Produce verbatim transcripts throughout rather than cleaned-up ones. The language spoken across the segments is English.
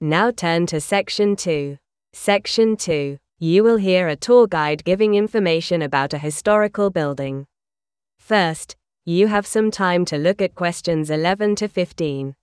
Now turn to Section two. Section two. You will hear a tour guide giving information about a historical building. First, you have some time to look at questions eleven to fifteen.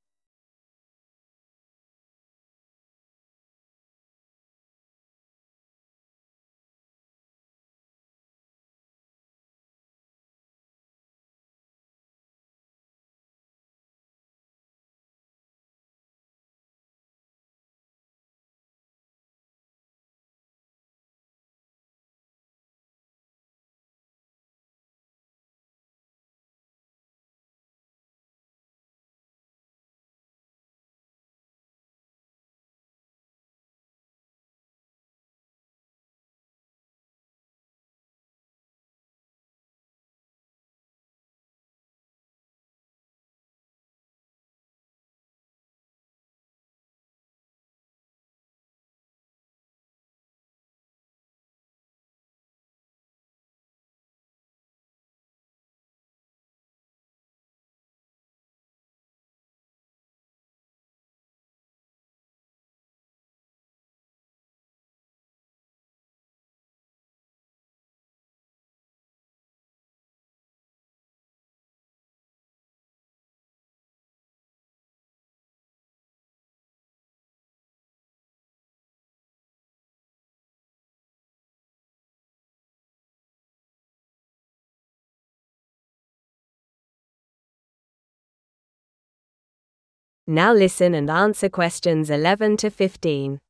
Now listen and answer questions eleven to fifteen.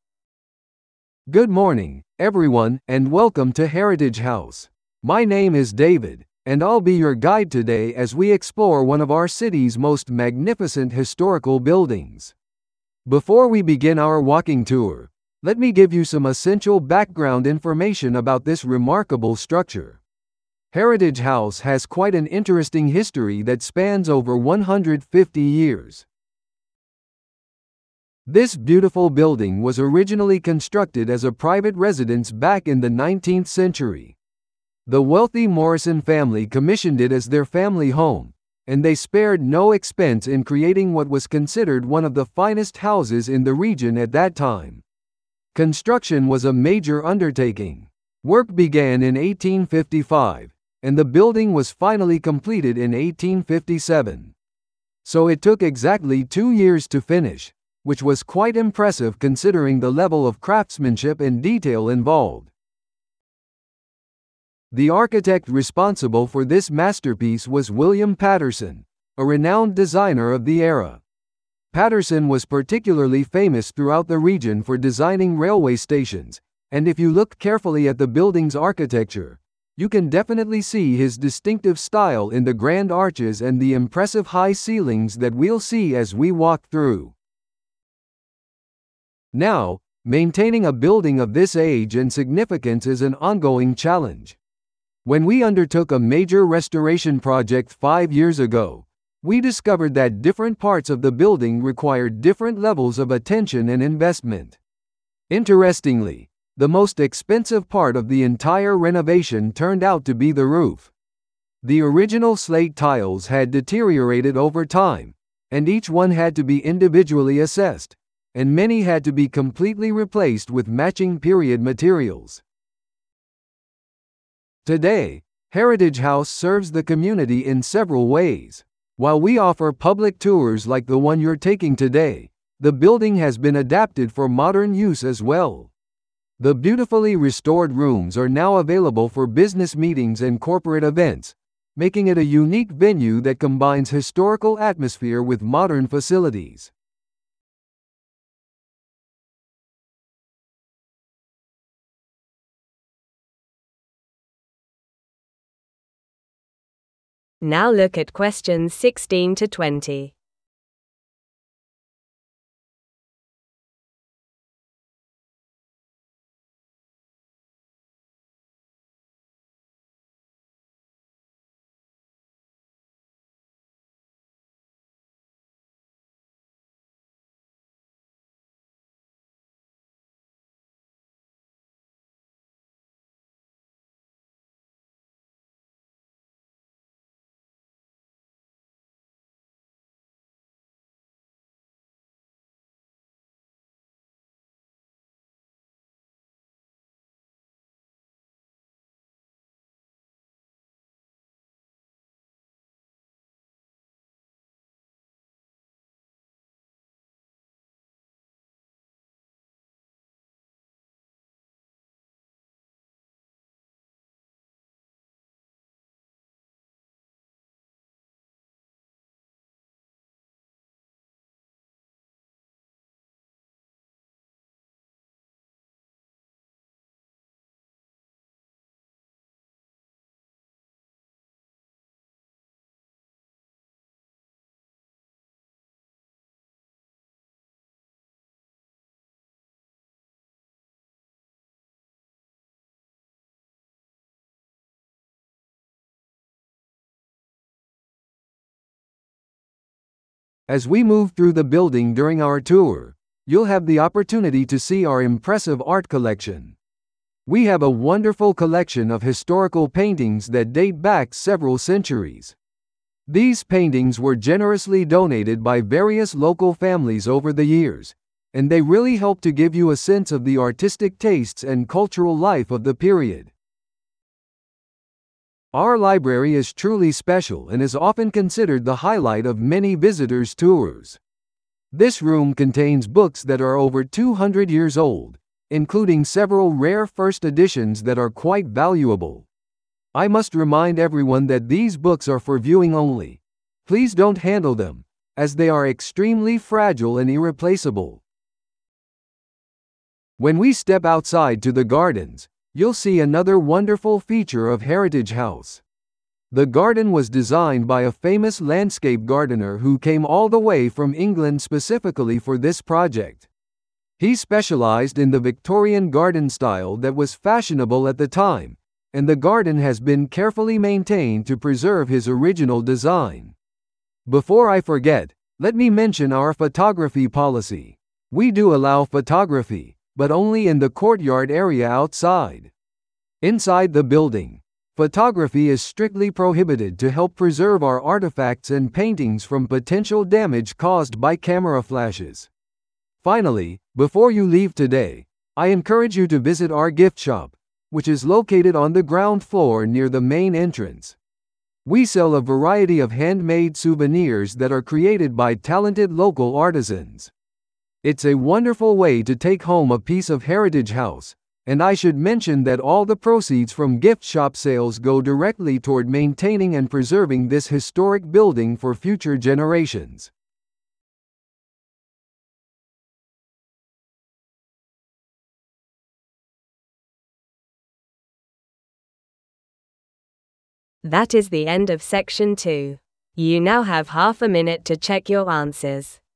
Good morning, everyone, and welcome to Heritage House. My name is David, and I'll be your guide today as we explore one of our city's most magnificent historical buildings. Before we begin our walking tour, let me give you some essential background information about this remarkable structure. Heritage House has quite an interesting history that spans over one hundred fifty years. This beautiful building was originally constructed as a private residence back in the nineteenth century. The wealthy Morrison family commissioned it as their family home, and they spared no expense in creating what was considered one of the finest houses in the region at that time. Construction was a major undertaking. Work began in eighteen fifty-five, and the building was finally completed in eighteen fifty-seven. So it took exactly two years to finish, which was quite impressive considering the level of craftsmanship and detail involved. The architect responsible for this masterpiece was William Paterson, a renowned designer of the era. Paterson was particularly famous throughout the region for designing railway stations, and if you look carefully at the building's architecture, you can definitely see his distinctive style in the grand arches and the impressive high ceilings that we'll see as we walk through. Now, maintaining a building of this age and significance is an ongoing challenge. When we undertook a major restoration project five years ago, we discovered that different parts of the building required different levels of attention and investment. Interestingly, the most expensive part of the entire renovation turned out to be the roof. The original slate tiles had deteriorated over time, and each one had to be individually assessed, and many had to be completely replaced with matching period materials. Today, Heritage House serves the community in several ways. While we offer public tours like the one you're taking today, the building has been adapted for modern use as well. The beautifully restored rooms are now available for business meetings and corporate events, making it a unique venue that combines historical atmosphere with modern facilities. Now look at questions sixteen to twenty. As we move through the building during our tour, you'll have the opportunity to see our impressive art collection. We have a wonderful collection of historical paintings that date back several centuries. These paintings were generously donated by various local families over the years, and they really help to give you a sense of the artistic tastes and cultural life of the period. Our library is truly special and is often considered the highlight of many visitors' tours. This room contains books that are over two hundred years old, including several rare first editions that are quite valuable. I must remind everyone that these books are for viewing only. Please don't handle them, as they are extremely fragile and irreplaceable. When we step outside to the gardens, you'll see another wonderful feature of Heritage House. The garden was designed by a famous landscape gardener who came all the way from England specifically for this project. He specialized in the Victorian garden style that was fashionable at the time, and the garden has been carefully maintained to preserve his original design. Before I forget, let me mention our photography policy. We do allow photography, but only in the courtyard area outside. Inside the building, photography is strictly prohibited to help preserve our artifacts and paintings from potential damage caused by camera flashes. Finally, before you leave today, I encourage you to visit our gift shop, which is located on the ground floor near the main entrance. We sell a variety of handmade souvenirs that are created by talented local artisans. It's a wonderful way to take home a piece of Heritage House, and I should mention that all the proceeds from gift shop sales go directly toward maintaining and preserving this historic building for future generations. That is the end of section two. You now have half a minute to check your answers.